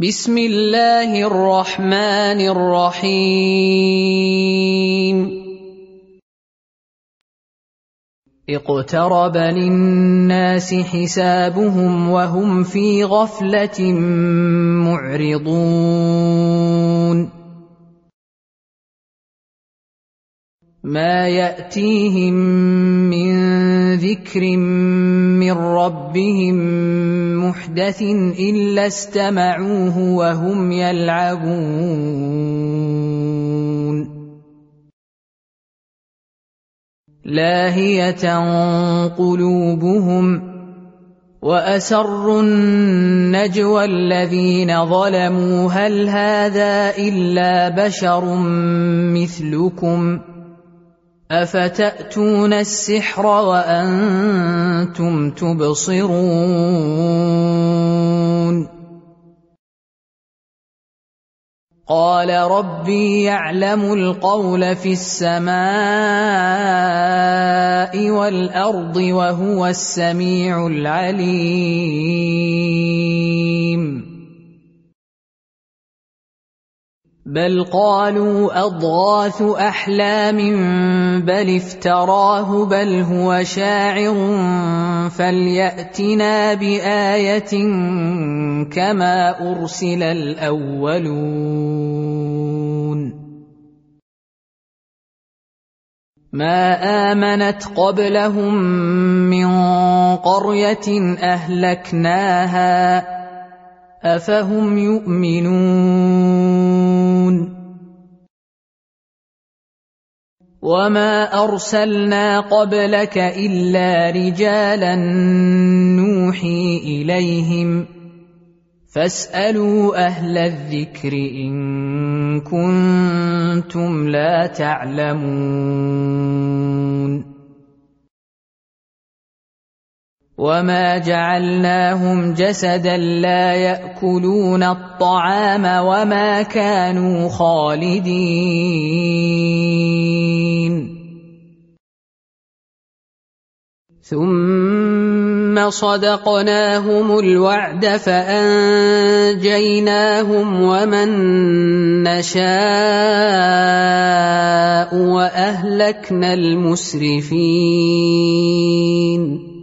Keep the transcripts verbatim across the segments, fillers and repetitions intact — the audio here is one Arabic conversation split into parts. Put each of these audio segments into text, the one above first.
بسم الله الرحمن الرحيم اقترب للناس حسابهم وهم في غفلة معرضون ما يأتيهم من ذكر من ربهم محدث إلا استمعوه وهم يلعبون لاهية قلوبهم وأسروا النجوى الذين ظلموا هل هذا إلا بشر مثلكم أفتأتون السحر وأنتم تبصرون قال ربي يعلم القول في السماء والأرض وهو السميع العليم بل قالوا أضغاث أحلام بل افتراه بل هو شاعر فليأتنا بآية كما أرسل الأولون ما آمنت قبلهم من قرية أهلكناها أفهم يؤمنون وما أرسلنا قبلك إلا رجالا نوحي إليهم فاسألوا أهل الذكر إن كنتم لا تعلمون وما جعلناهم جسدا لا يأكلون الطعام وما كانوا خالدين ثم صدقناهم الوعد فأنجيناهم ومن نشاء وأهلكنا المسرفين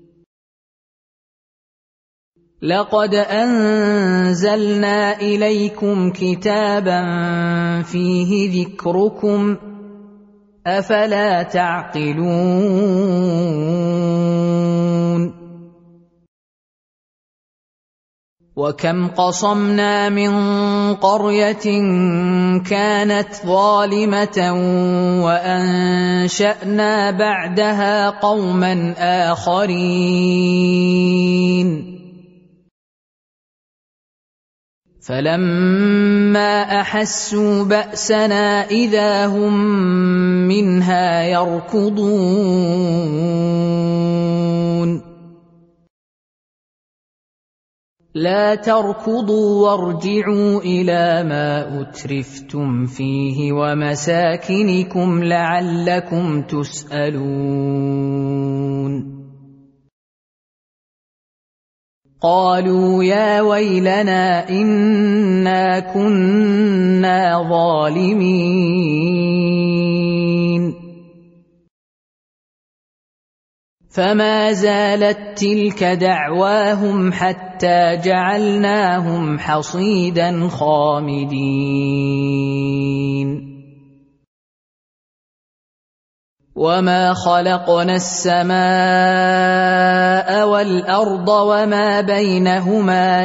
لقد أنزلنا إليكم كتابا فيه ذكركم أفلا تعقلون وكم قصمنا من قرية كانت ظالمة وأنشأنا بعدها قوما آخرين فلما أحسوا بأسنا إذا هم منها يركضون لا تركضوا وارجعوا إلى ما أترفتم فيه ومساكنكم لعلكم تسألون قالوا يا ويلنا إنا كنا ظالمين فما زالت تلك دعواهم حتى جعلناهم حصيدا خامدين وما خلقنا السماء والأرض وما بينهما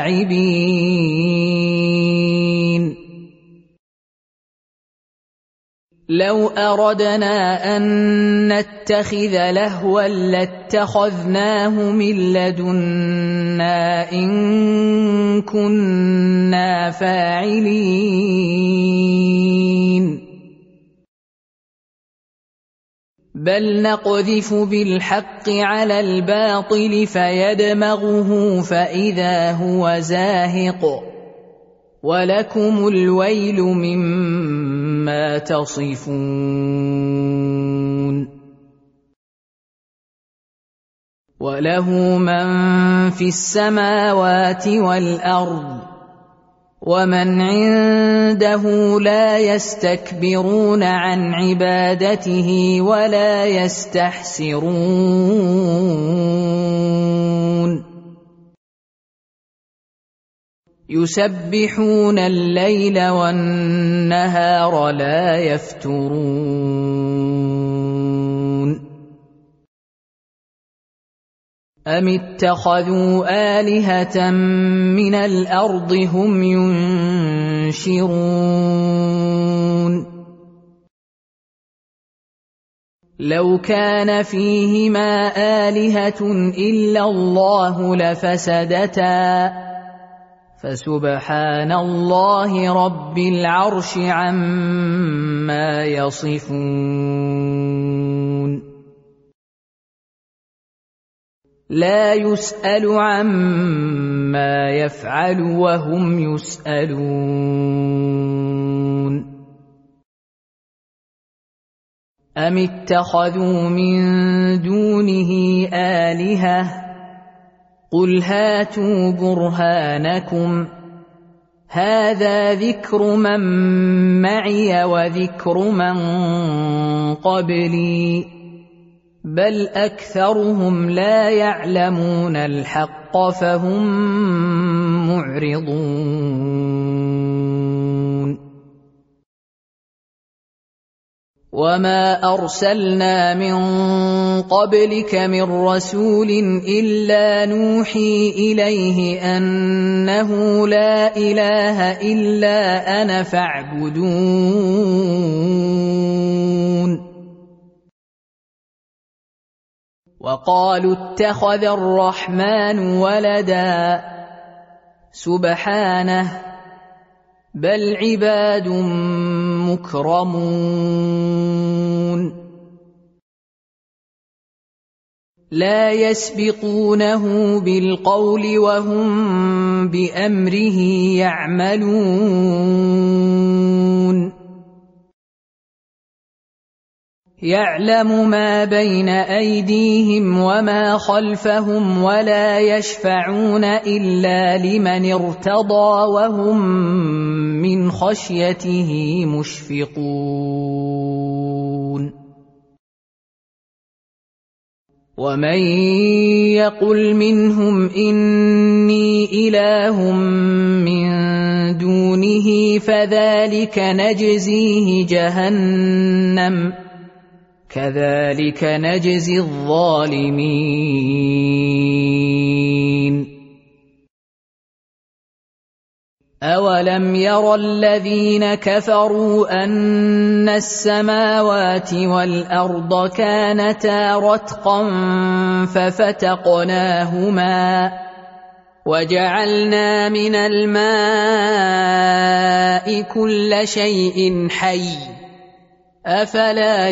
لاعبين لو أردنا أن نتخذ لهوا لاتخذناه من لدنا إن كنا فاعلين بل نقذف بالحق على الباطل فيدمغه فإذا هو زاهق ولكم الويل مما تصفون وله من في السماوات والأرض ومن عنده لا يستكبرون عن عبادته ولا يستحسرون يسبحون الليل والنهار لا يفترون أم اتخذوا آلهة من الأرض هم ينشرون لو كان فيهما آلهة إلا الله لفسدتا فسبحان الله رب العرش عما يصفون لا يسأل عما يفعل وهم يسألون أم اتخذوا من دونه آلهة قل هاتوا برهانكم هذا ذكر من معي وذكر من قبلي بل أكثرهم لا يعلمون الحق فهم معرضون وما أرسلنا من قبلك من رسول إلا نوحي إليه أنه لا إله إلا أنا فاعبدون وقالوا اتخذ الرحمن ولدا سبحانه بل عباد مكرمون لا يسبقونه بالقول وهم بأمره يعملون يعلم ما بين أيديهم وما خلفهم ولا يشفعون إلا لمن ارتضى وهم من خشيته مشفقون ومن يقل منهم إني إله من دونه فذلك نجزيه جهنم كذلك نجزي الظالمين أولم ير الذين كفروا أن السماوات والأرض كانتا رتقا ففتقناهما وجعلنا من الماء كل شيء حي أفلا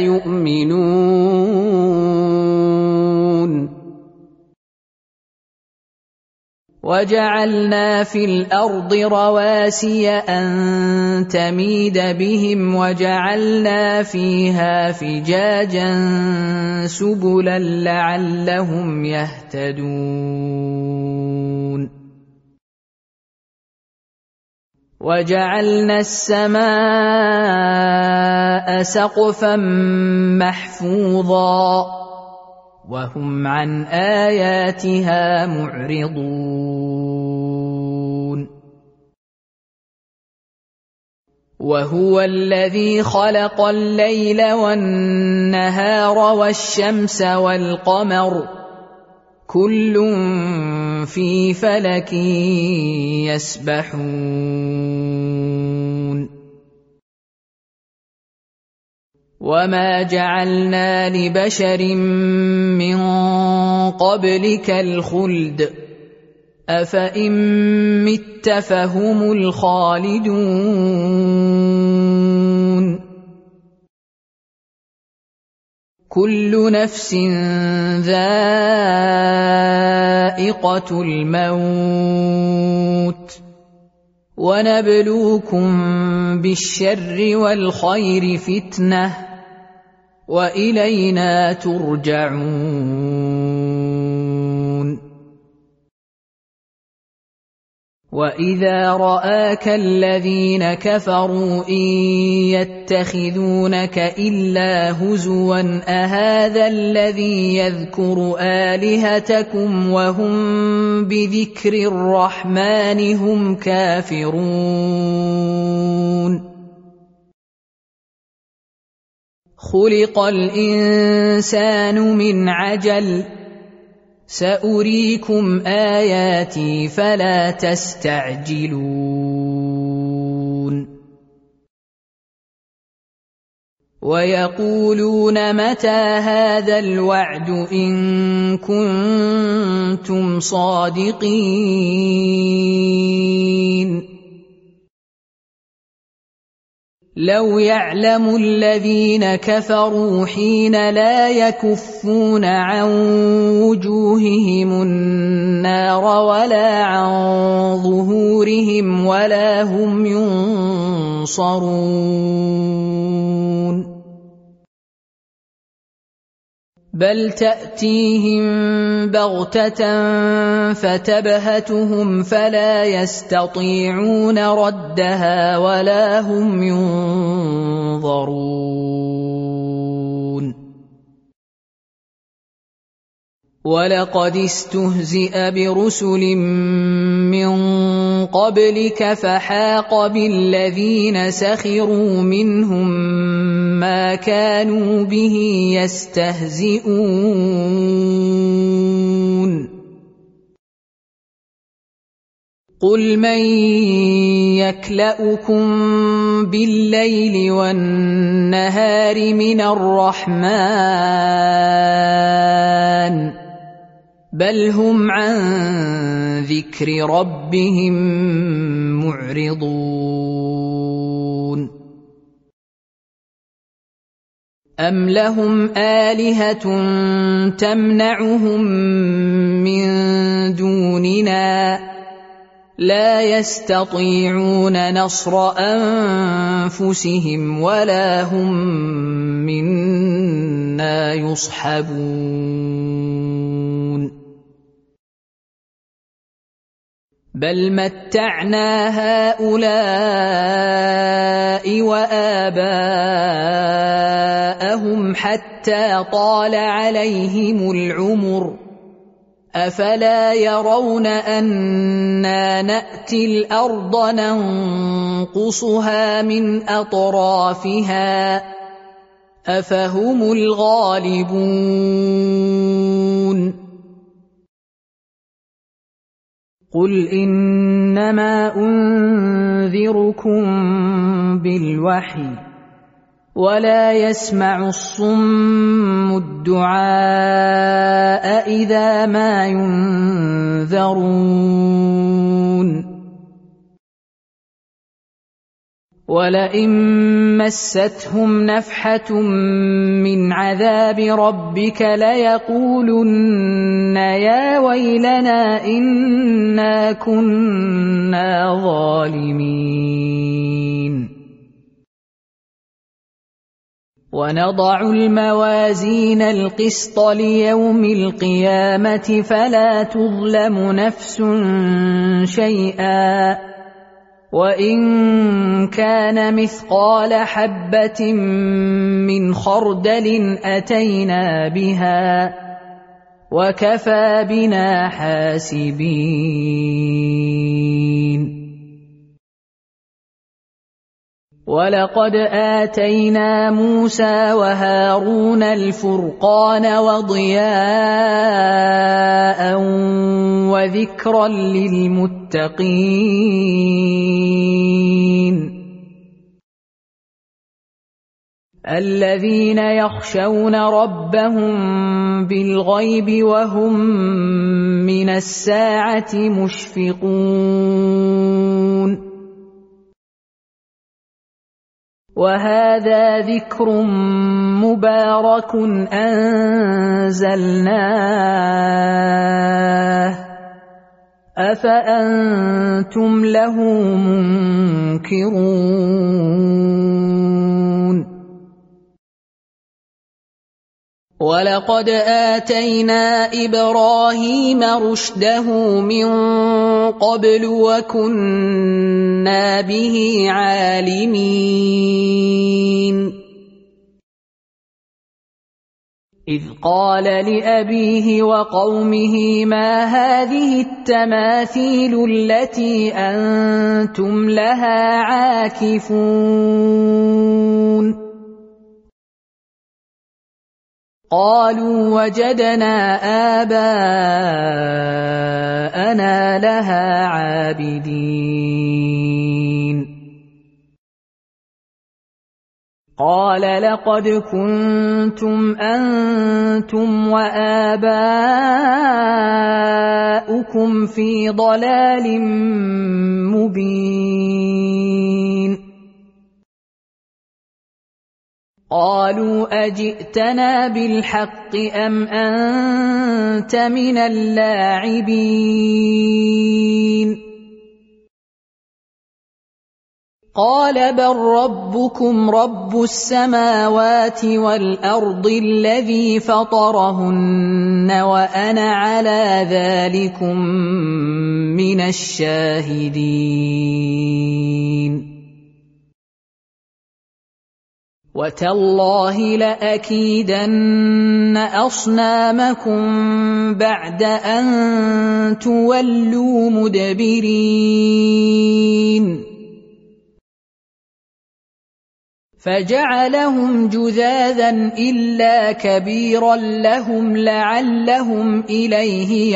يؤمنون وجعلنا في الأرض رواسي أن تميد بهم وجعلنا فيها فجاجا سبلا لعلهم يهتدون وجعلنا السماء سقفا محفوظا وهم عن آياتها معرضون وهو الذي خلق الليل والنهار والشمس والقمر كل في فلك يسبحون وما جعلنا لبشر من قبلك الخلد أفإن مت فهم الخالدون كل نفس ذائقة الموت ونبلوكم بالشر والخير فتنة وإلينا ترجعون وَإِذَا رَآكَ الَّذِينَ كَفَرُوا إِن يَتَّخِذُونَكَ إِلَّا هُزُوًا أَهَٰذَا الَّذِي يَذْكُرُ آلِهَتَكُمْ وَهُم بِذِكْرِ الرَّحْمَٰنِ هُمْ كَافِرُونَ خُلِقَ الْإِنسَانُ مِنْ عَجَلٍ سَأُرِيكُمْ آيَاتِي فَلَا تَسْتَعْجِلُونِ وَيَقُولُونَ مَتَىٰ هَٰذَا الْوَعْدُ إِن كُنتُمْ صَادِقِينَ لَوْ يَعْلَمُ الَّذِينَ كَفَرُوا حِينَ لَا يَكُفُّونَ عَن وُجُوهِهِمُ النَّارَ وَلَا عَن ظُهُورِهِمْ وَلَا هُمْ يُنصَرُونَ بَلْ تَأْتِيهِم بَغْتَةً فَتَبْهَتُهُمْ فَلَا يَسْتَطِيعُونَ رَدَّهَا وَلَا هُمْ يُنظَرُونَ وَلَقَدِ اسْتُهْزِئَ بِرُسُلٍ مِّن قَبْلِكَ فَحَاقَ بِالَّذِينَ سَخِرُوا مِنْهُم مَّا كَانُوا بِهِ يَسْتَهْزِئُونَ قُلْ مَن يَكْلَؤُكُم بِاللَّيْلِ وَالنَّهَارِ مِنَ الرَّحْمَٰنِ بَلْ هُمْ عَن ذِكْرِ رَبِّهِم مُّعْرِضُونَ أَمْ لَهُمْ آلِهَةٌ تَمْنَعُهُم مِّن دُونِنَا لَا يَسْتَطِيعُونَ نَصْرَ أَنفُسِهِمْ وَلَا هُم مِّنَّا يُصْحَبُونَ بَلْ مَتَّعْنَا هَٰؤُلَاءِ وَآبَاءَهُمْ حَتَّىٰ طَالَ عَلَيْهِمُ الْعُمُرُ أَفَلَا يَرَوْنَ أَنَّا نَأْتِي الْأَرْضَ نَنقُصُهَا مِنْ أَطْرَافِهَا أَفَهُمُ الْغَالِبُونَ قُلْ إِنَّمَا أُنذِرُكُم بِالْوَحْيِ وَلَا يَسْمَعُ الصُّمُّ الدُّعَاءَ إِذَا مَا يُنذَرُونَ وَلَئِن مَّسَّتْهُمْ نَفْحَةٌ مِّنْ عَذَابِ رَبِّكَ لَيَقُولُنَّ يَا وَيْلَنَا إِنَّا كُنَّا ظَالِمِينَ وَنَضَعُ الْمَوَازِينَ الْقِسْطَ لِيَوْمِ الْقِيَامَةِ فَلَا تُظْلَمُ نَفْسٌ شَيْئًا وَإِن كَانَ مِثْقَالَ حَبَّةٍ مِّنْ خَرْدَلٍ أَتَيْنَا بِهَا وَكَفَىٰ بِنَا حَاسِبِينَ وَلَقَدْ آتَيْنَا مُوسَىٰ وَهَارُونَ الْفُرْقَانَ وَضِيَاءً وَذِكْرًا لِّلْمُتَّقِينَ الَّذِينَ يَخْشَوْنَ رَبَّهُم بِالْغَيْبِ وَهُم مِّنَ السَّاعَةِ مُشْفِقُونَ وَهَٰذَا ذِكْرٌ مُّبَارَكٌ أَنزَلْنَاهُ أَفَأَنتُمْ لَهُ مُنكِرُونَ ولقد آتينا إبراهيم رشده من قبل وكنا به عالمين إذ قال لأبيه وقومه ما هذه التماثيل التي أنتم لها عاكفون قالوا وجدنا آباءنا لها عابدين قال لقد كنتم أنتم وآباؤكم في ضلال مبين قالوا أجئتنا بالحق أم أنت من اللاعبين قال بل ربكم رب السماوات والأرض الذي فطرهن وأنا على ذلكم من الشاهدين وتالله لأكيدن أصنامكم بعد أن تولوا مدبرين فجعلهم جذاذا إلا كبيرا لهم لعلهم إليه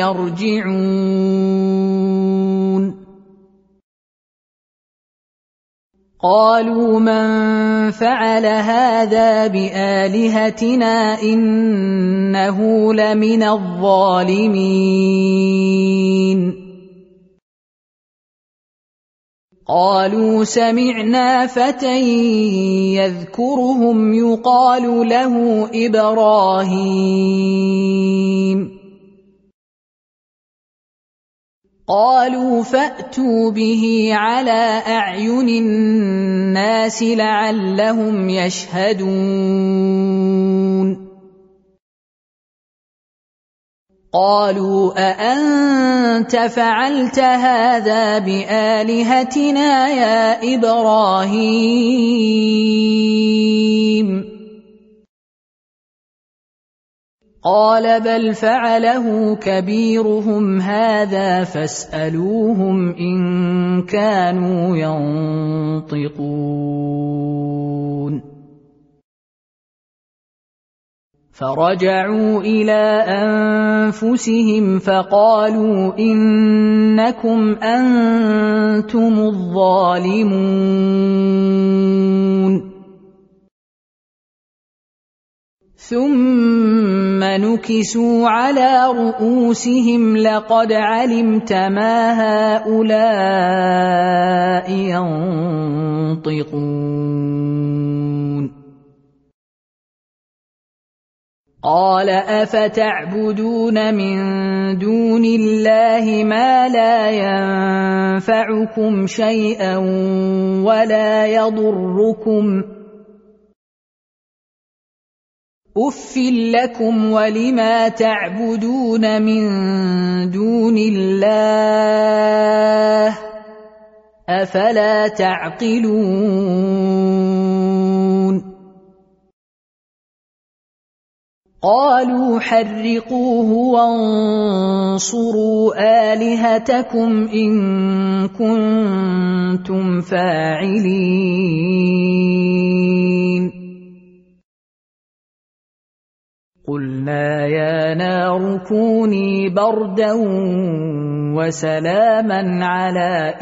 يرجعون قالوا من فعل هذا بآلهتنا إنه لمن الظالمين قالوا سمعنا فتى يذكرهم يقال له إبراهيم قالوا فأتوا به على أعين الناس لعلهم يشهدون قالوا أأنت فعلت هذا بآلهتنا يا إبراهيم قال بل فعله كبيرهم هذا فاسألوهم إن كانوا ينطقون فرجعوا إلى أنفسهم فقالوا إنكم أنتم الظالمون ثم نكسوا على رؤوسهم لقد علمت ما هؤلاء ينطقون قال أفتعبدون من دون الله ما لا ينفعكم شيئا ولا يضركم أف لكم ولما تعبدون من دون الله أفلا تعقلون قالوا حرقوه وانصروا آلهتكم إن كنتم فاعلين قلنا يا نار كوني بردا وسلاما على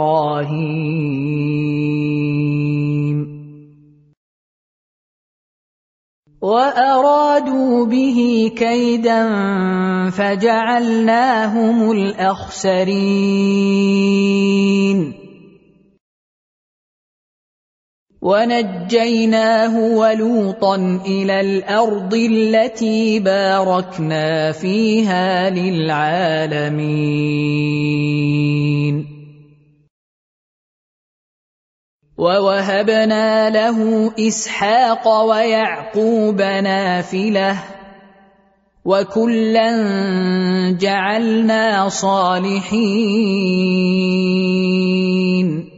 إبراهيم وأرادوا به كيدا فجعلناهم الأخسرين ونجيناه ولوطا إلى الأرض التي باركنا فيها للعالمين ووهبنا له إسحاق ويعقوب نافلة وكلا جعلنا صالحين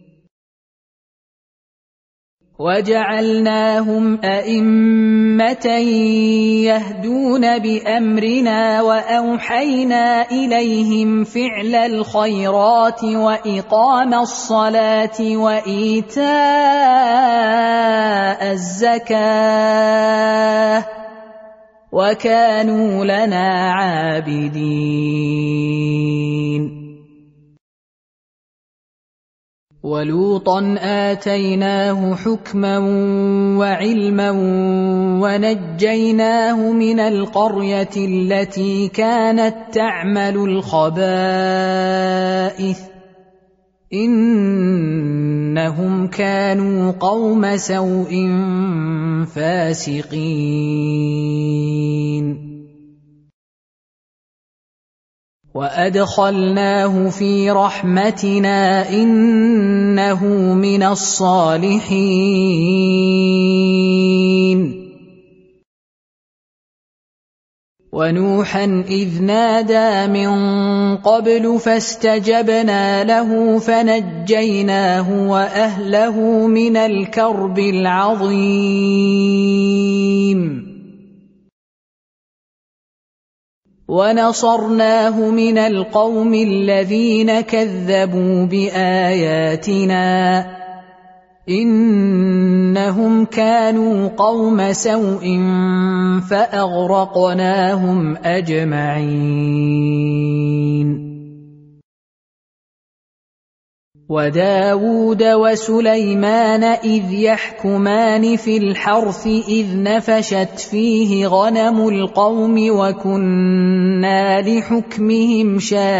وجعلناهم أئمة يهدون بأمرنا وأوحينا إليهم فعل الخيرات وإقام الصلاة وإيتاء الزكاة وكانوا لنا عابدين ولوطا آتيناه حكما وعلما ونجيناه من القرية التي كانت تعمل الخبائث إنهم كانوا قوم سوء فاسقين وأدخلناه في رحمتنا إنه من الصالحين ونوحا إذ نادى من قبل فاستجبنا له فنجيناه وأهله من الكرب العظيم ونصرناه من القوم الذين كذبوا بآياتنا إنهم كانوا قوم سوء فأغرقناهم أجمعين وداود وسليمان إذ يحكمان في الحرث إذ نفشت فيه غنم القوم وكنا لحكمهم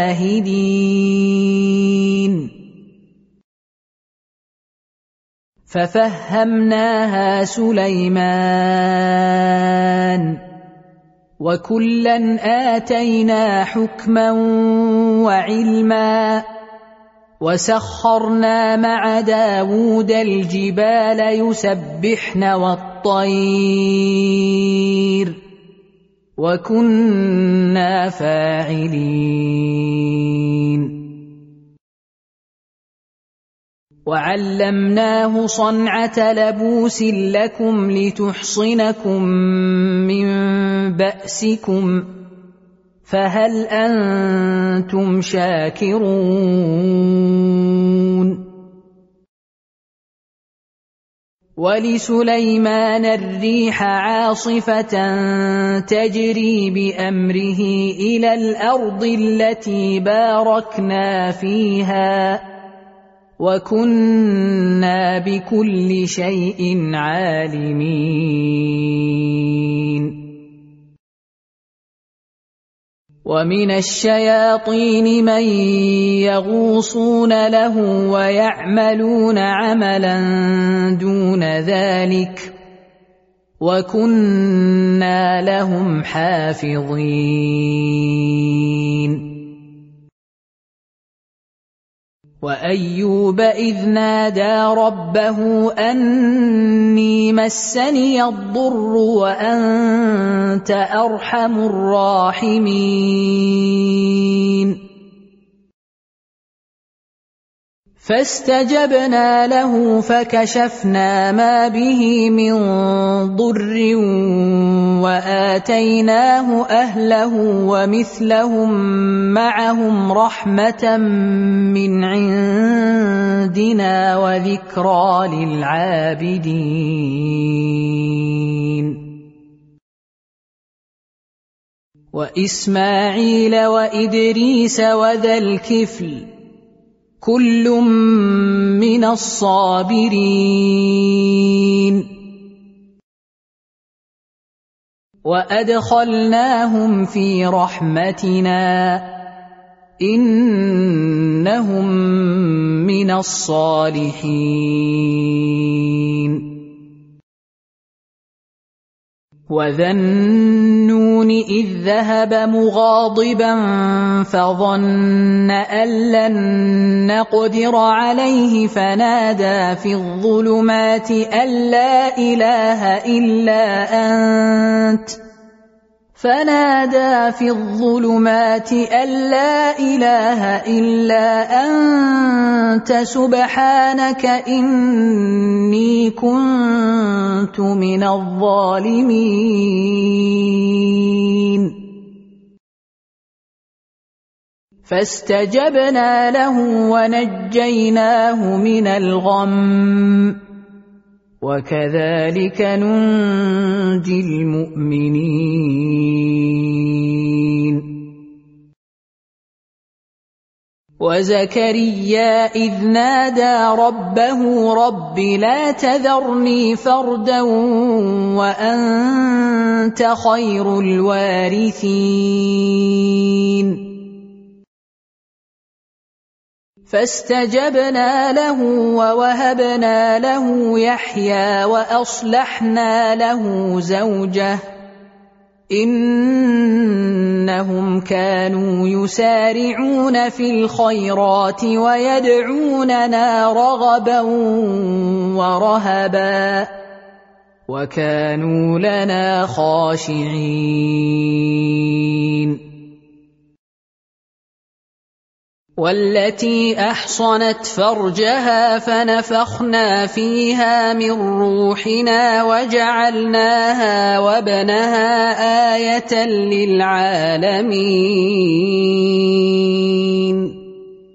شاهدين ففهمناها سليمان وكلا آتينا حكما وعلما وسخرنا مع داود الجبال يسبحن والطير وكنا فاعلين وعلمناه صنعة لبوس لكم لتحصنكم من بأسكم فهل أنتم شاكرون ولسليمان الريح عاصفة تجري بأمره إلى الأرض التي باركنا فيها وكنا بكل شيء عالمين ومن الشياطين من يغوصون له ويعملون عملا دون ذلك وكنا لهم حافظين وأيوب إذ نادى ربه أني مسني الضر وأنت أرحم الراحمين فاستجبنا له فكشفنا ما به من ضر وآتيناه أهله ومثلهم معهم رحمة من عندنا وذكرى للعابدين وإسماعيل وإدريس وذا الكفل كل من الصابرين وأدخلناهم في رحمتنا إنهم من الصالحين وذا النون إذ ذهب مغاضبا فظن أن لن نقدر عليه فنادى في الظلمات أن لا إله إلا أنت فنادى في الظلمات أن لا إله إلا أنت سبحانك إني كنت من الظالمين فاستجبنا له ونجيناه من الغم وكذلك ننجي المؤمنين وزكريا إذ نادى ربه رب لا تذرني فردا وأنت خير الوارثين فاستجبنا له ووهبنا له يحيى وأصلحنا له زوجه إنهم كانوا يسارعون في الخيرات ويدعوننا رغبا ورهبا وكانوا لنا خاشعين والتي أحصنت فرجها فنفخنا فيها من روحنا وجعلناها وابنها آية للعالمين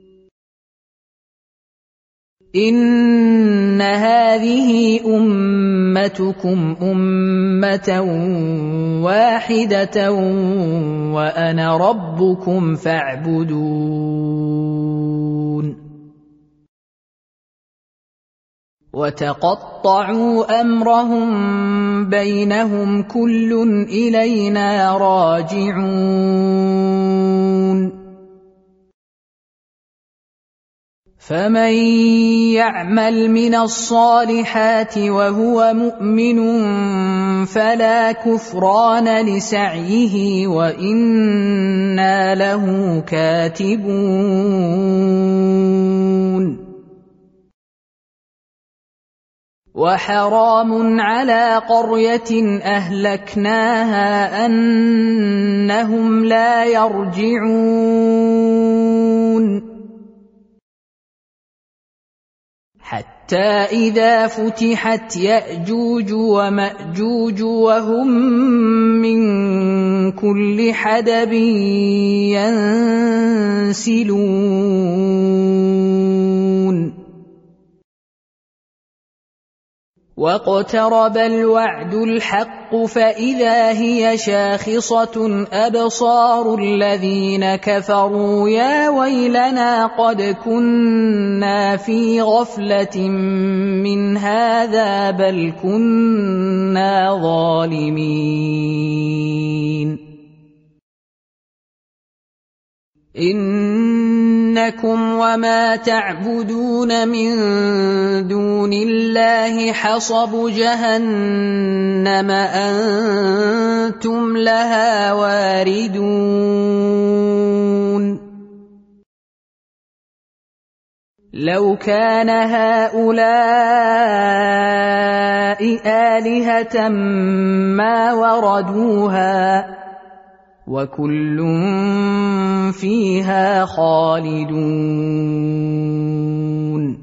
إن هذه أمتكم أمة واحدة وأنا ربكم فاعبدون وتقطعوا أمرهم بينهم كل إلينا راجعون فمن يعمل من الصالحات وهو مؤمن فلا كفران لسعيه وإنا له كاتبون وحرام على قرية أهلكناها أنهم لا يرجعون حتى إذا فتحت يأجوج ومأجوج وهم من كل حدب ينسلون واقترب الوعد الحق فإذا هي شاخصة أبصار الذين كفروا يا ويلنا قد كنا في غفلة من هذا بل كنا ظالمين إنكم وما تعبدون من دون الله حصب جهنم أنتم لها واردون لو كان هؤلاء آلهة ما وردوها وكل فيها خالدون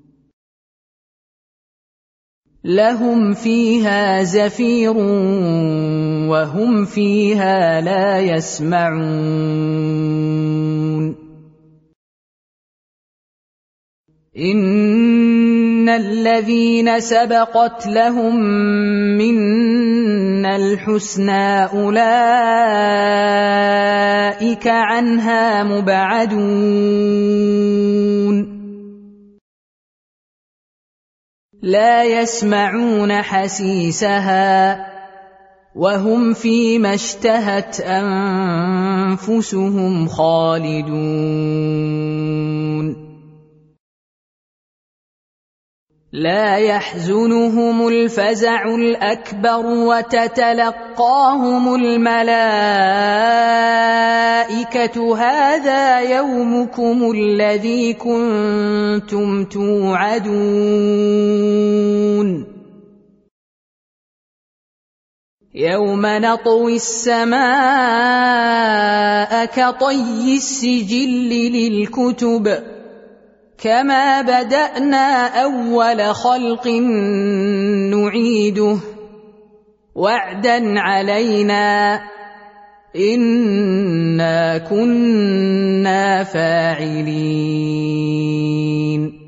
لهم فيها زفير وهم فيها لا يسمعون إن الذين سبقت لهم منا الحسنى أولئك عنها مبعدون لا يسمعون حسيسها وهم فيما اشتهت أنفسهم خالدون لا يحزنهم الفزع الأكبر وتتلقاهم الملائكة هذا يومكم الذي كنتم توعدون يوم نطوي السماء كطي السجل للكتب كما بدأنا أول خلق نعيده وعدا علينا إنا كنا فاعلين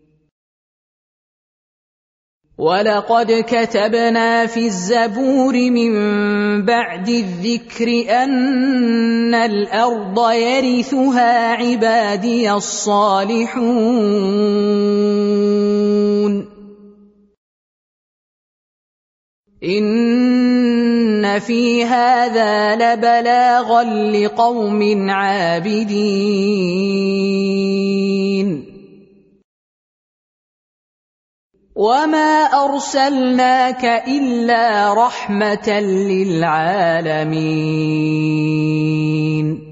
ولقد كتبنا في الزبور من بعد الذكر أن الأرض يرثها عبادي الصالحون إن في هذا لبلاغا لقوم عابدين وما أرسلناك إلا رحمة للعالمين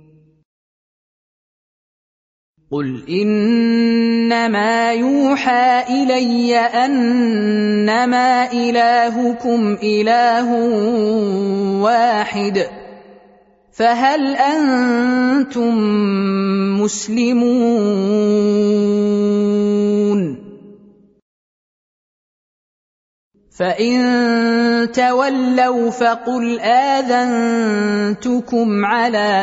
قل إنما يوحى إلي أنما إلهكم إله واحد فهل أنتم مسلمون فإن تولوا فقل آذنتكم على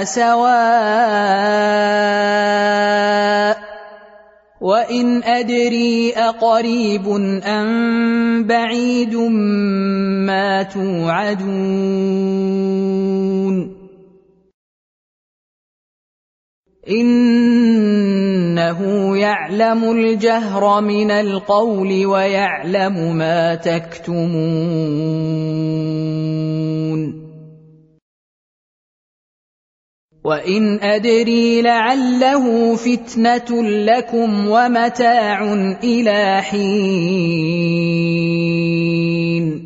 سواء وإن أدري أقريب أم بعيد ما توعدون إنه يعلم الجهر من القول ويعلم ما تكتمون وإن أدري لعله فتنة لكم ومتاع إلى حين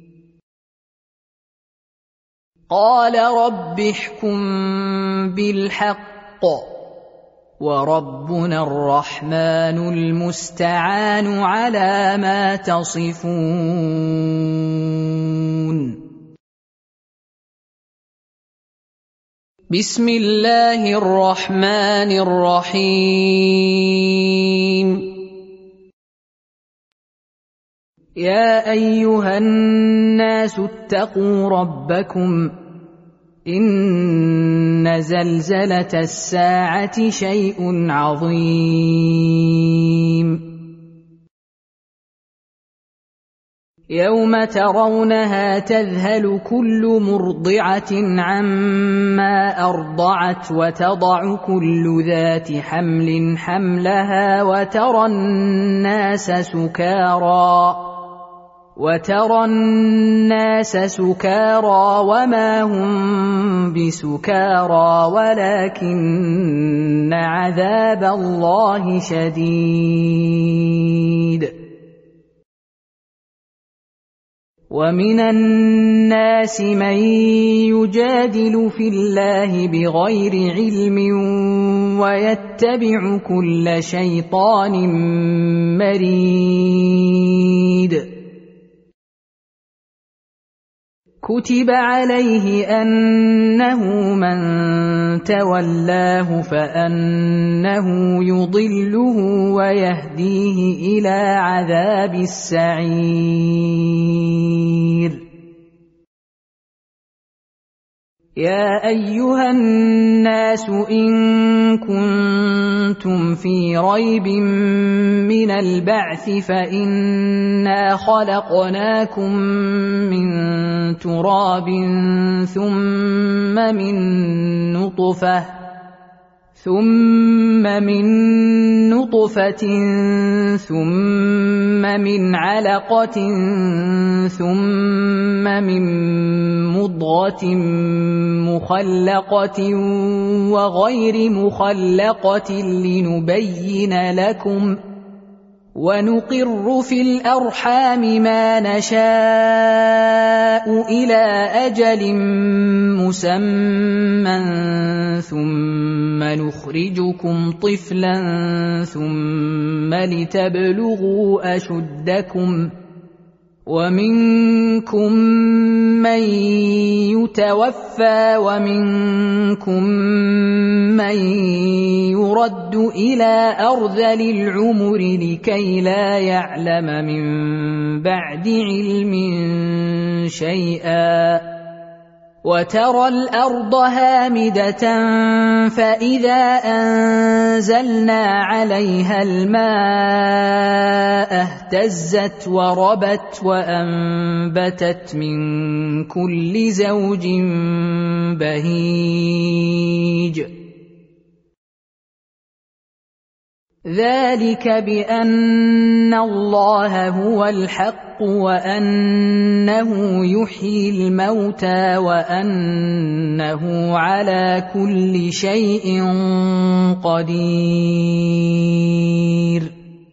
قال رب احكم بالحق وربنا الرحمن المستعان على ما تصفون بسم الله الرحمن الرحيم يا أيها الناس اتقوا ربكم إن زلزلة الساعة شيء عظيم يوم ترونها تذهل كل مرضعة عما أرضعت وتضع كل ذات حمل حملها وترى الناس سكارى وترى الناس سكارى وما هم بسكارى ولكن عذاب الله شديد ومن الناس من يجادل في الله بغير علم ويتبع كل شيطان مريد كتب عليه أنه من تولاه فأنه يضله ويهديه إلى عذاب السعير يا أيها الناس إن كنتم في ريب من البعث فإنا خلقناكم من تراب ثم من نطفة ثم من نطفة ثم من علقة ثم من مضغة مخلقة وغير مخلقة لنبين لكم ونقر في الأرحام ما نشاء إلى أجل مسمى ثم نخرجكم طفلا ثم لتبلغوا أشدكم ومنكم من يتوفى ومنكم من يرد إلى أرذل العمر لكي لا يعلم من بعد علم شيئا وترى الأرض هامدة فإذا أنزلنا عليها الماء اهتزت وربت وأنبتت من كل زوج بهيج ذلك بأن الله هو الحق وأنه يحيي الموتى وأنه على كل شيء قدير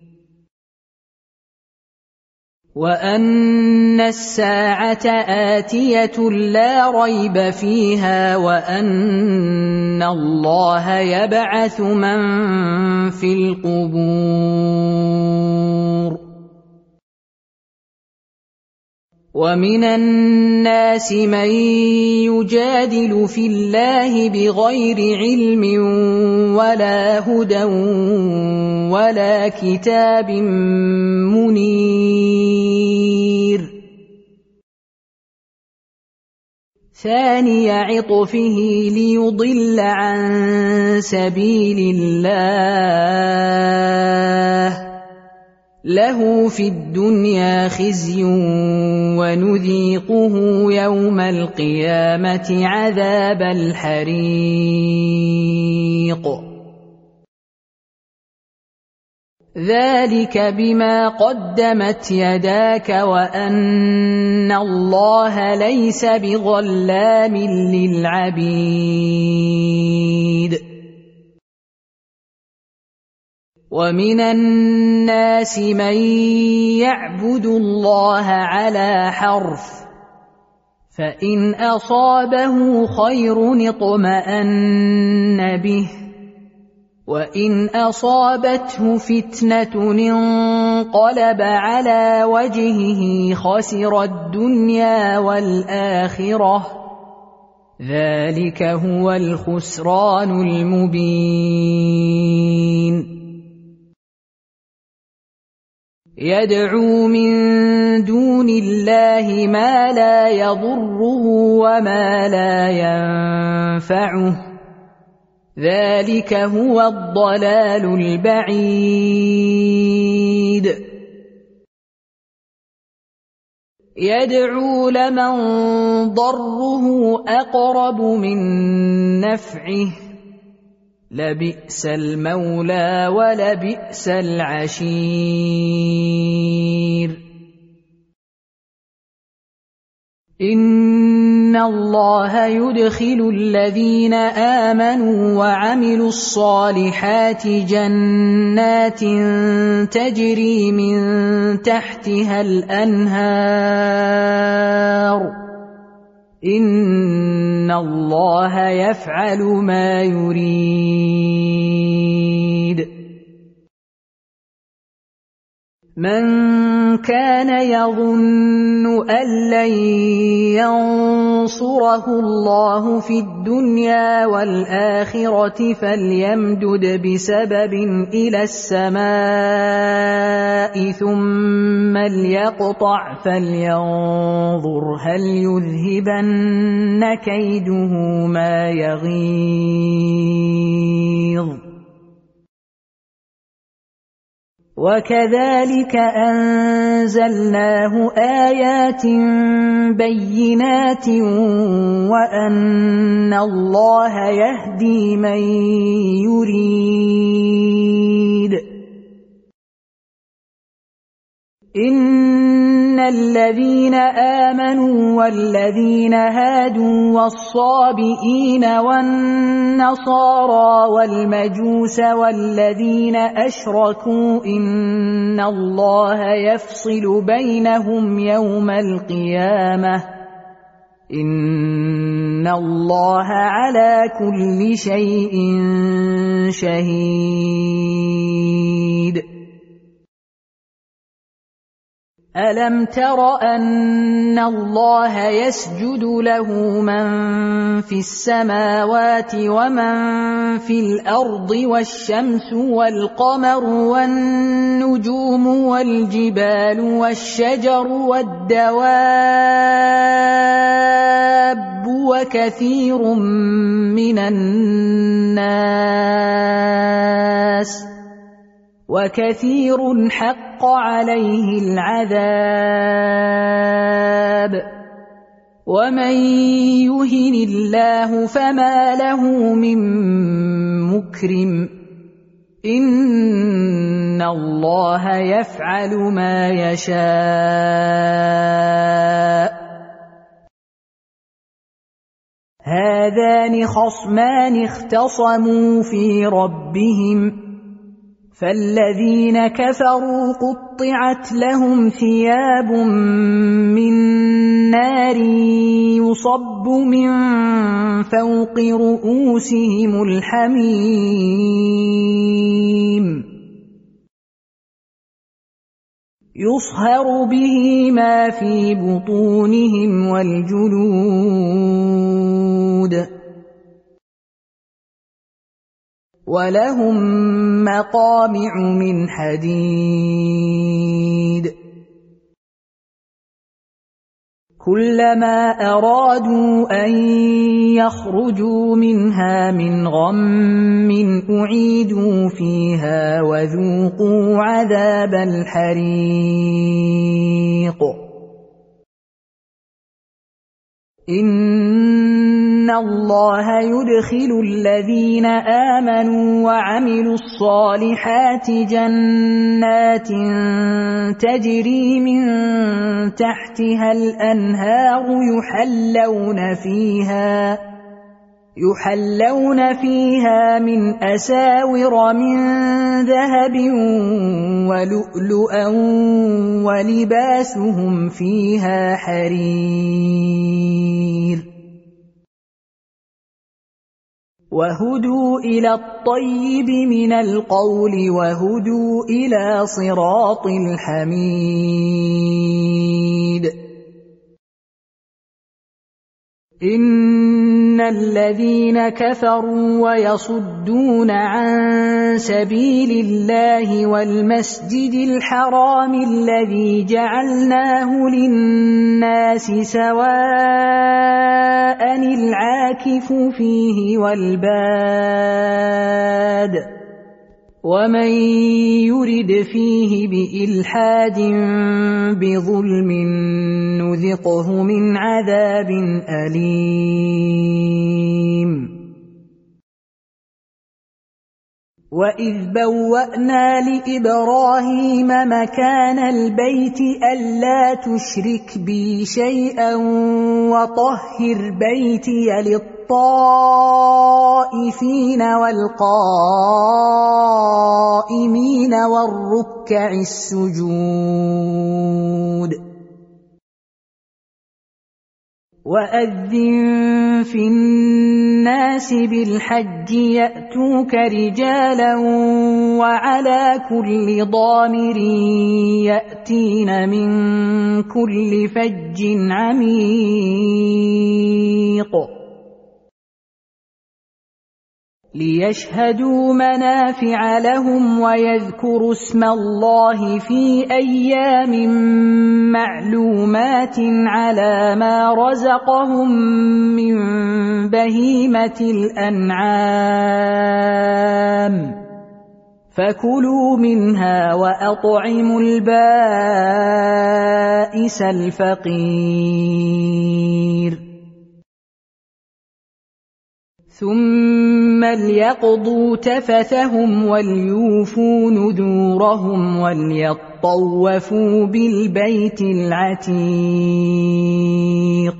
وأن الساعة آتية لا ريب فيها وأن الله يبعث من في القبور ومن الناس من يجادل في الله بغير علم ولا هدى ولا كتاب منير ثاني عطفه ليضل عن سبيل الله له في الدنيا خزي ونذيقه يوم القيامة عذاب الحريق ذلك بما قدمت يداك وأن الله ليس بظلام للعبيد ومن الناس من يعبد الله على حرف فإن أصابه خير اطمأن به وإن أصابته فتنة انقلب على وجهه خسر الدنيا والآخرة ذلك هو الخسران المبين يدعو من دون الله ما لا يضره وما لا ينفعه ذلك هو الضلال البعيد يدعو لمن ضره أقرب من نفعه لبئس المولى ولبئس العشير إن الله يدخل الذين آمنوا وعملوا الصالحات جنات تجري من تحتها الأنهار إن الله يفعل ما يريد من كان يظن أن لن ينصره الله في الدنيا والآخرة فليمدد بسبب إلى السماء ثم ليقطع فلينظر هل يذهبن كيده ما يغيظ وكذلك أنزلناه آيات بينات وأن الله يهدي من يريد إن الذين آمنوا والذين هادوا والصابئين والنصارى والمجوس والذين أشركوا إن الله يفصل بينهم يوم القيامة إن الله على كل شيء شهيد ألم تر أن الله يسجد له من في السماوات ومن في الأرض والشمس والقمر والنجوم والجبال والشجر والدواب وكثير من الناس وكثير حق عليه العذاب ومن يهن الله فما له من مكرم إن الله يفعل ما يشاء هذان خصمان اختصموا في ربهم فالذين كفروا قطعت لهم ثياب من نار يصب من فوق رؤوسهم الحميم يصهر به ما في بطونهم والجلود ولهم مقامع من حديد كلما أرادوا أن يخرجوا منها من غم أعيدوا فيها وذوقوا عذاب الحريق إن الله يدخل الذين آمنوا وعملوا الصالحات جنات تجري من تحتها الأنهار يحلون فيها يحلون فيها من أساور من ذهب ولؤلؤا ولباسهم فيها حرير وهدوا إلى الطيب من القول وهدوا إلى صراط الحميد إن الذين كفروا ويصدون عن سبيل الله والمسجد الحرام الذي جعلناه للناس سواء العاكف فيه والباد ومن يرد فيه بإلحاد بظلم نذقه من عذاب أليم وإذ بوأنا لإبراهيم مكان البيت ألا تشرك بي شيئا وطهر بيتي للطائفين والقائمين والركع السجود وأذن في الناس بالحج يأتوك رجالا وعلى كل ضامر يأتين من كل فج عميق ليشهدوا منافع لهم ويذكروا اسم الله في أيام معلومات على ما رزقهم من بهيمة الأنعام فكلوا منها وأطعموا البائس الفقير ثم ليقضوا تفثهم وليوفوا نذورهم وليطوفوا بالبيت العتيق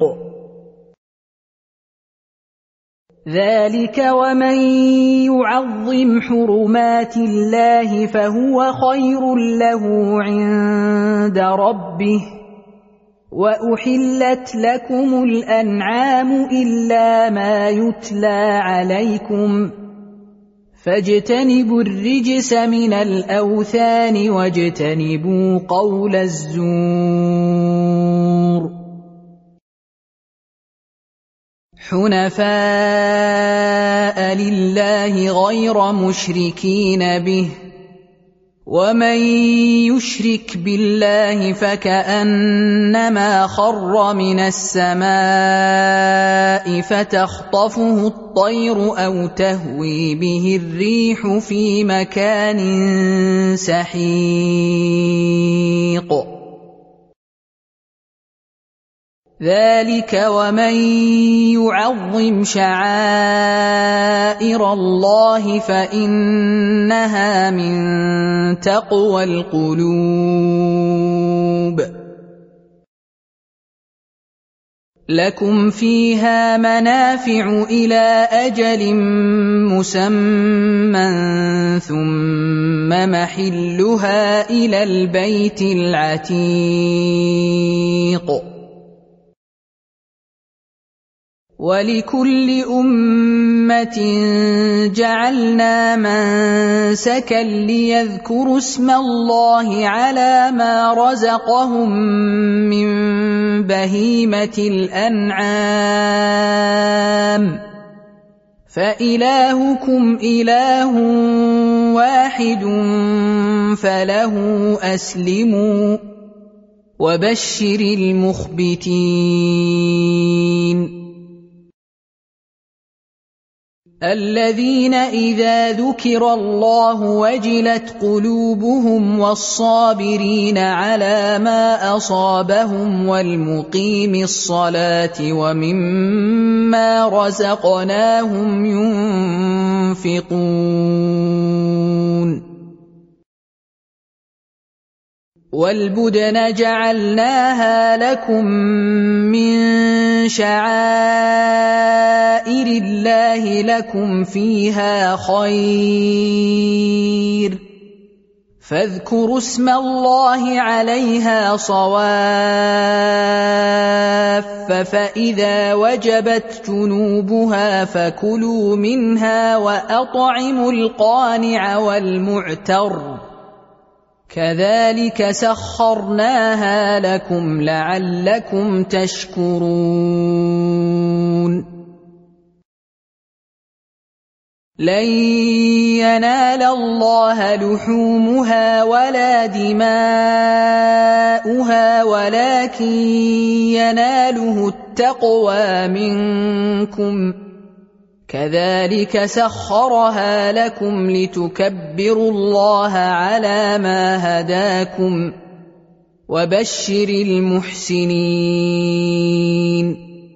ذلك ومن يعظم حرمات الله فهو خير له عند ربه وأحلت لكم الأنعام إلا ما يتلى عليكم فاجتنبوا الرجس من الأوثان واجتنبوا قول الزور حنفاء لله غير مشركين به ومن يشرك بالله فكأنما خر من السماء فتخطفه الطير أو تهوي به الريح في مكان سحيق ذلك ومن يعظم شعائر الله فإنها من تقوى القلوب لكم فيها منافع إلى أجل مسمى ثم محلها إلى البيت العتيق ولكل أمة جعلنا منسكا ليذكروا اسم الله على ما رزقهم من بهيمة الأنعام فإلهكم إله واحد فله أسلموا وبشر المخبتين الذين إذا ذكر الله وجلت قلوبهم والصابرين على ما أصابهم والمقيم الصلاة ومما رزقناهم ينفقون والبدن جعلناها لكم من شعائر الله لكم فيها خير فاذكروا اسم الله عليها صواف فإذا وجبت جنوبها فكلوا منها وأطعموا القانع والمعتر كذلك سخرناها لكم لعلكم تشكرون لن ينال الله لحومها ولا دماؤها ولكن يناله التقوى منكم كذلك سخرها لكم لتكبروا الله على ما هداكم وبشر المحسنين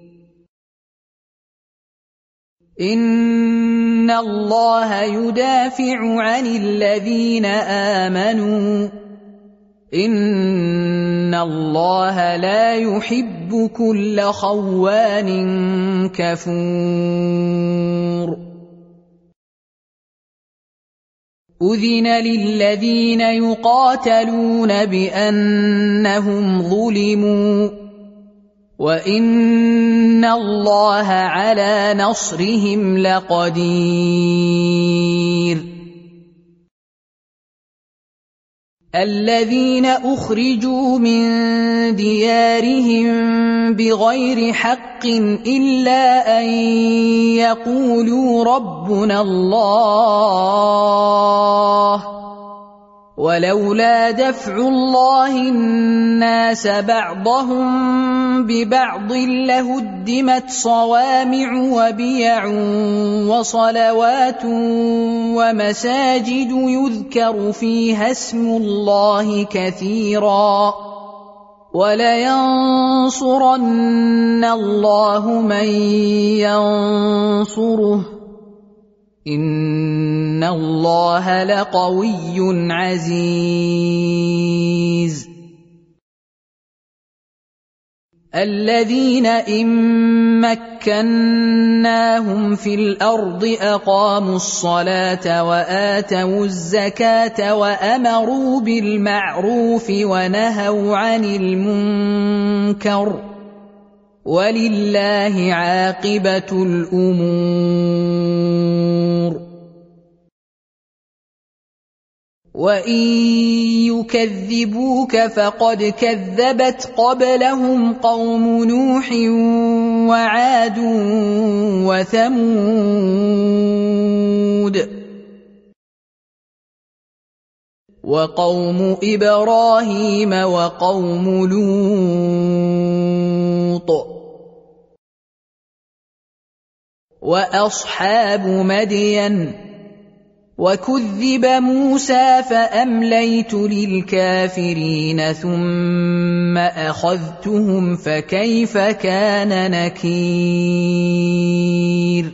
إن الله يدافع عن الذين آمنوا إن الله لا يحب كل خوان كفور أذن للذين يقاتلون بأنهم ظلموا وإن الله على نصرهم لقدير الذين أخرجوا من ديارهم بغير حق إلا أن يقولوا ربنا الله ولولا دفع الله الناس بعضهم ببعض لهدمت صوامع وبيع وصلوات ومساجد يذكر فيها اسم الله كثيرا ولينصرن الله من ينصره إن الله لقوي عزيز الذين إن مكناهم في الأرض أقاموا الصلاة وآتوا الزكاة وأمروا بالمعروف ونهوا عن المنكر ولله عاقبة الأمور وإن يكذبوك فقد كذبت قبلهم قوم نوح وعاد وثمود وقوم إبراهيم وقوم لوط وأصحاب مدين وكذب موسى فأمليت للكافرين ثم أخذتهم فكيف كان نكير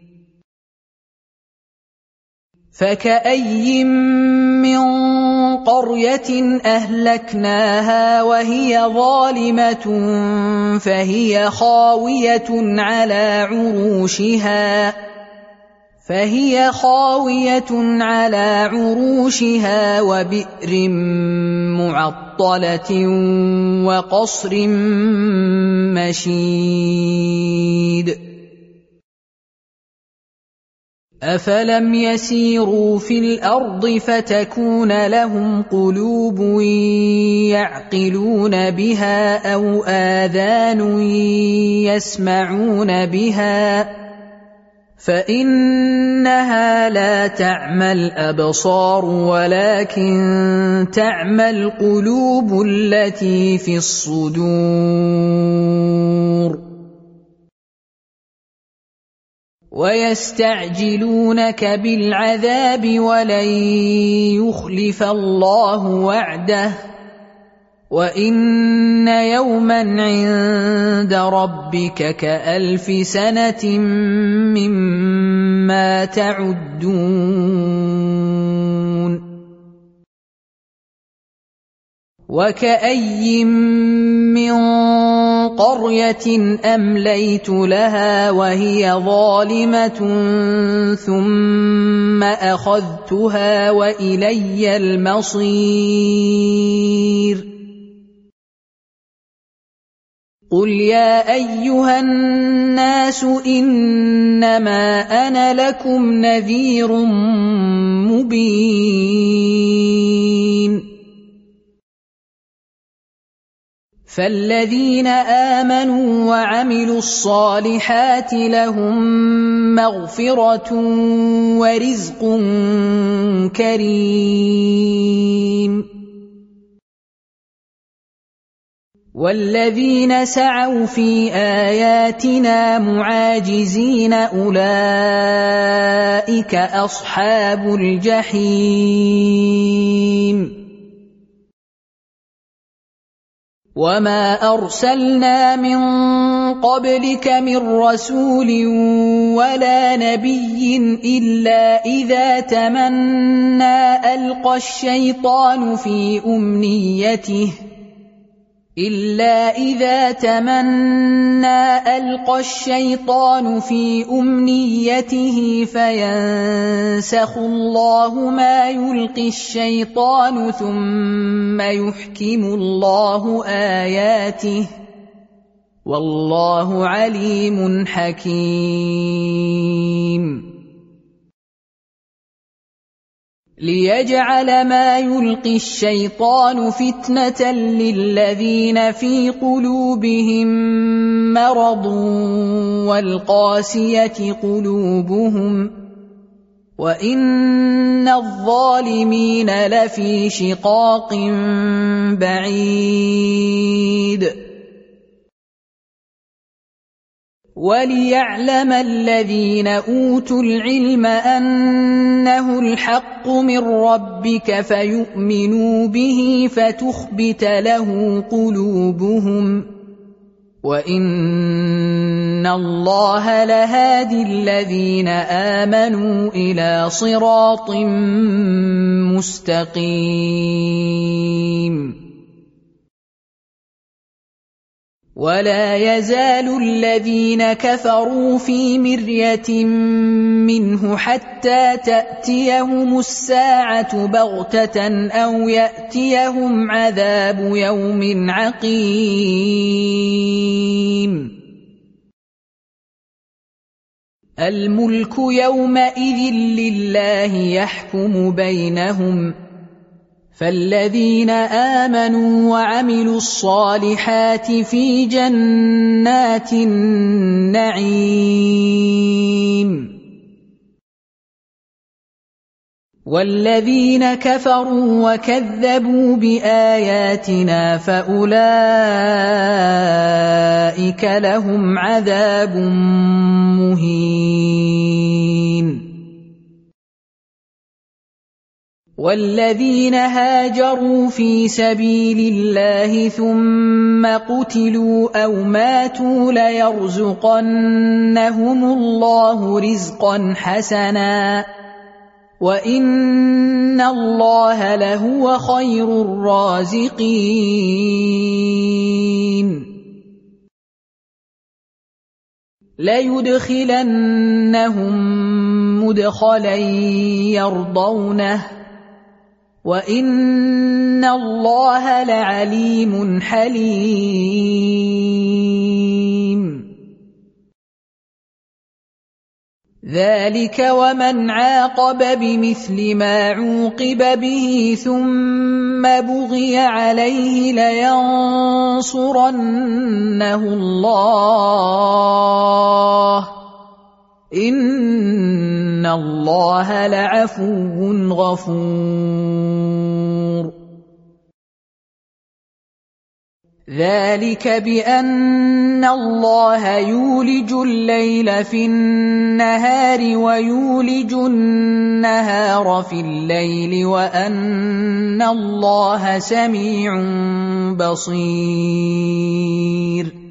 فكأي من قرية أهلكناها وهي ظالمة فهي خاوية على عروشها فهي خاوية على عروشها وبئر معطلة وقصر مشيد أفلم يسيروا في الأرض فتكون لهم قلوب يعقلون بها أو آذان يسمعون بها فإنها لا تعمى الأبصار ولكن تعمى القلوب التي في الصدور ويستعجلونك بالعذاب ولن يخلف الله وعده وإن يوما عند ربك كألف سنة مما تعدون وكأي من قرية أمليت لها وهي ظالمة ثم أخذتها وإلي المصير قل يا أيها الناس إنما أنا لكم نذير مبين فالذين آمنوا وعملوا الصالحات لهم مغفرة ورزق كريم والذين سعوا في آياتنا معاجزين أولئك أصحاب الجحيم وما أرسلنا من قبلك من رسول ولا نبي إلا إذا تمنى ألقى الشيطان في أمنيته إلا إذا تمنى ألقى الشيطان في أمنيته فينسخ الله ما يلقي الشيطان ثم يحكم الله آياته والله عليم حكيم ليجعل ما يلقي الشيطان فتنة للذين في قلوبهم مرض والقاسية قلوبهم وإن الظالمين لفي شقاق بعيد وليعلم الذين أوتوا العلم أنه الحق من ربك فيؤمنوا به فتخبت له قلوبهم وإن الله لهادي الذين آمنوا إلى صراط مستقيم ولا يزال الذين كفروا في مرية منه حتى تأتيهم الساعة بغتة أو يأتيهم عذاب يوم عقيم الملك يومئذ لله يحكم بينهم فالذين آمنوا وعملوا الصالحات في جنات النعيم، والذين كفروا وكذبوا بآياتنا فأولئك لهم عذاب مهين. والذين هاجروا في سبيل الله ثم قتلوا أو ماتوا ليرزقنهم الله رزقا حسنا وإن الله لهو خير الرازقين. ليدخلنهم مدخلا يرضونه وإن الله لعليم حليم. ذلك ومن عاقب بمثل ما عوقب به ثم بغي عليه لينصرنه الله إن الله لعفو غفور. ذلك بأن الله يولج الليل في النهار ويولج النهار في الليل وأن الله سميع بصير.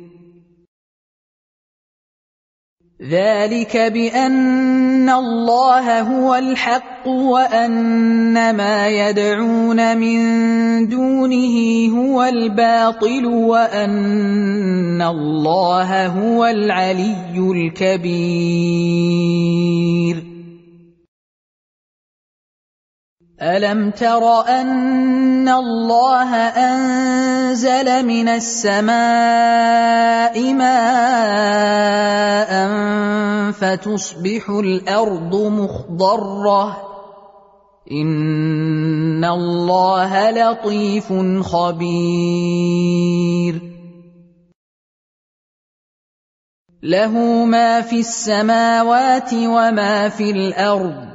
ذلك بأن الله هو الحق وأن ما يدعون من دونه هو الباطل وأن الله هو العلي الكبير. ألم تر أن الله أنزل من السماء ماء فتصبح الأرض مخضرة إن الله لطيف خبير. له ما في السماوات وما في الأرض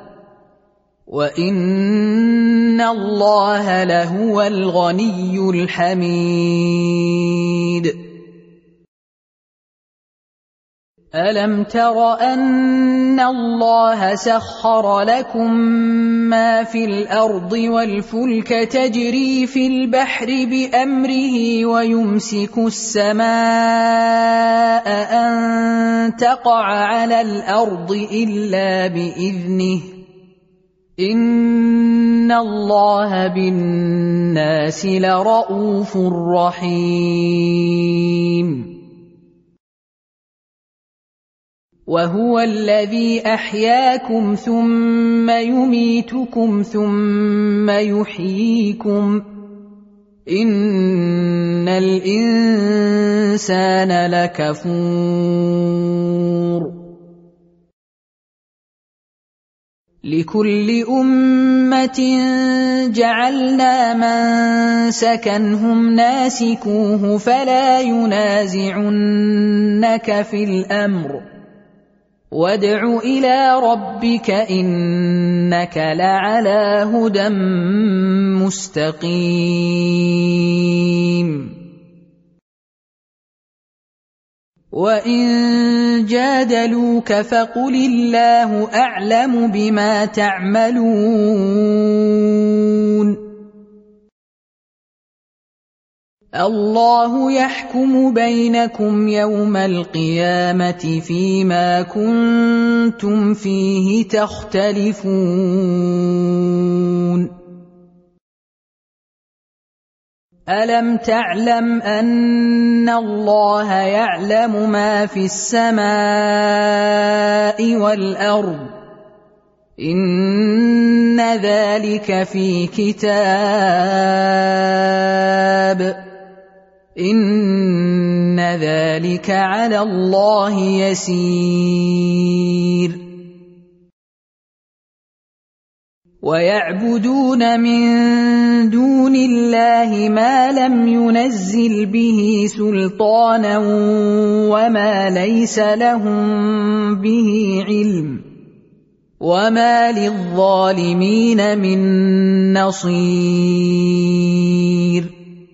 وإن الله لهو الغني الحميد. ألم تر أن الله سخر لكم ما في الأرض والفلك تجري في البحر بأمره ويمسك السماء أن تقع على الأرض إلا بإذنه إن الله بالناس لرءوف رحيم. وهو الذي أحياكم ثم يميتكم ثم يحييكم إن الإنسان لكفور. لكل أمة جعلنا منسكا هم ناسكوه فلا ينازعنك في الأمر وادع إلى ربك إنك لعلى هدى مستقيم. وإن جادلوك فقل الله أعلم بما تعملون الله يحكم بينكم يوم القيامة فيما كنتم فيه تختلفون ألم تعلم أن الله يعلم ما في السماء والأرض إن ذلك في كتاب إن ذلك على الله يسير. ويعبدون من دون الله ما لم ينزل به سلطانا وما ليس لهم به علم وما للظالمين من نصير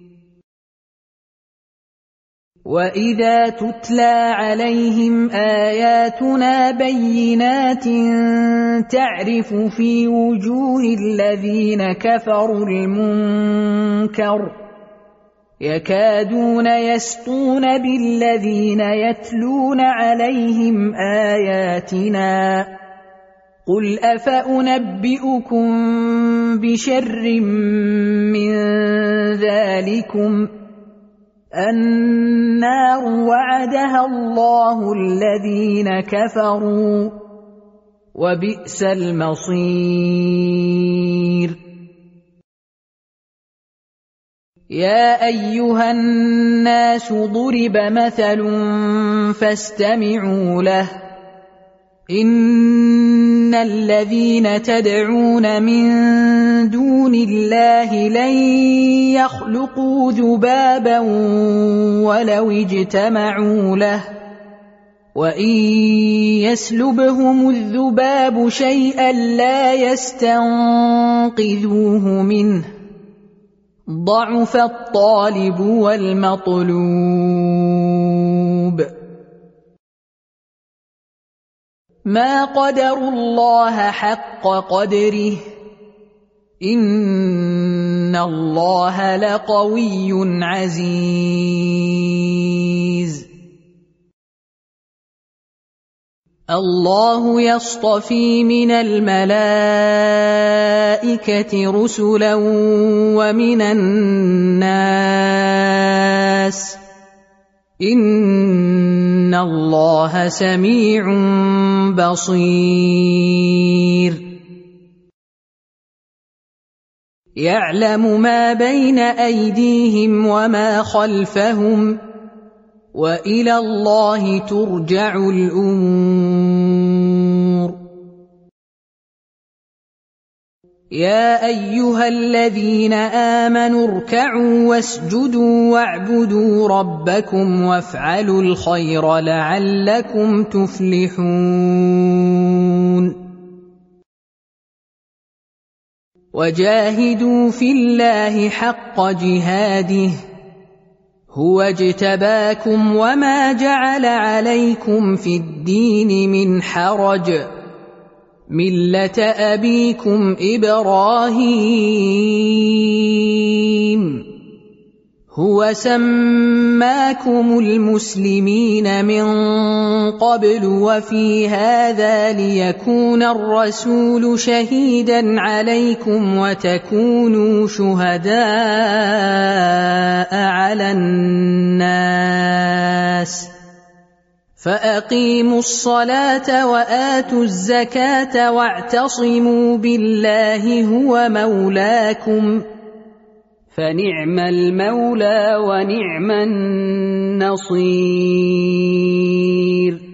وإذا تتلى عليهم آياتنا بينات تعرف في وجوه الذين كفروا المنكر يكادون يسطون بالذين يتلون عليهم آياتنا قل أفأنبئكم بشر من ذلكم النار وعدها الله الذين كفروا وبئس المصير يا أيها الناس ضرب مثل فاستمعوا له إن الذين تدعون من دون الله لن يخلقوا ذبابا ولو اجتمعوا له وإن يسلبهم الذباب شيئا لا يستنقذوه منه ضعف الطالب والمطلوب ما قدروا الله حق قدره إن الله لقوي عزيز الله يصطفي من الملائكة رسلا ومن الناس إن الله سميع بصير يعلم ما بين أيديهم وما خلفهم وإلى الله ترجع الأمور يا أيها الذين آمنوا اركعوا واسجدوا واعبدوا ربكم وافعلوا الخير لعلكم تفلحون وجاهدوا في الله حق جهاده هو اجتباكم وما جعل عليكم في الدين من حرج ملة أبيكم إبراهيم هو سماكم المسلمين من قبل وفي هذا ليكون الرسول شهيدا عليكم وتكونوا شهداء على الناس فأقيموا الصلاة وآتوا الزكاة واعتصموا بالله هو مولاكم فنعم المولى ونعم النصير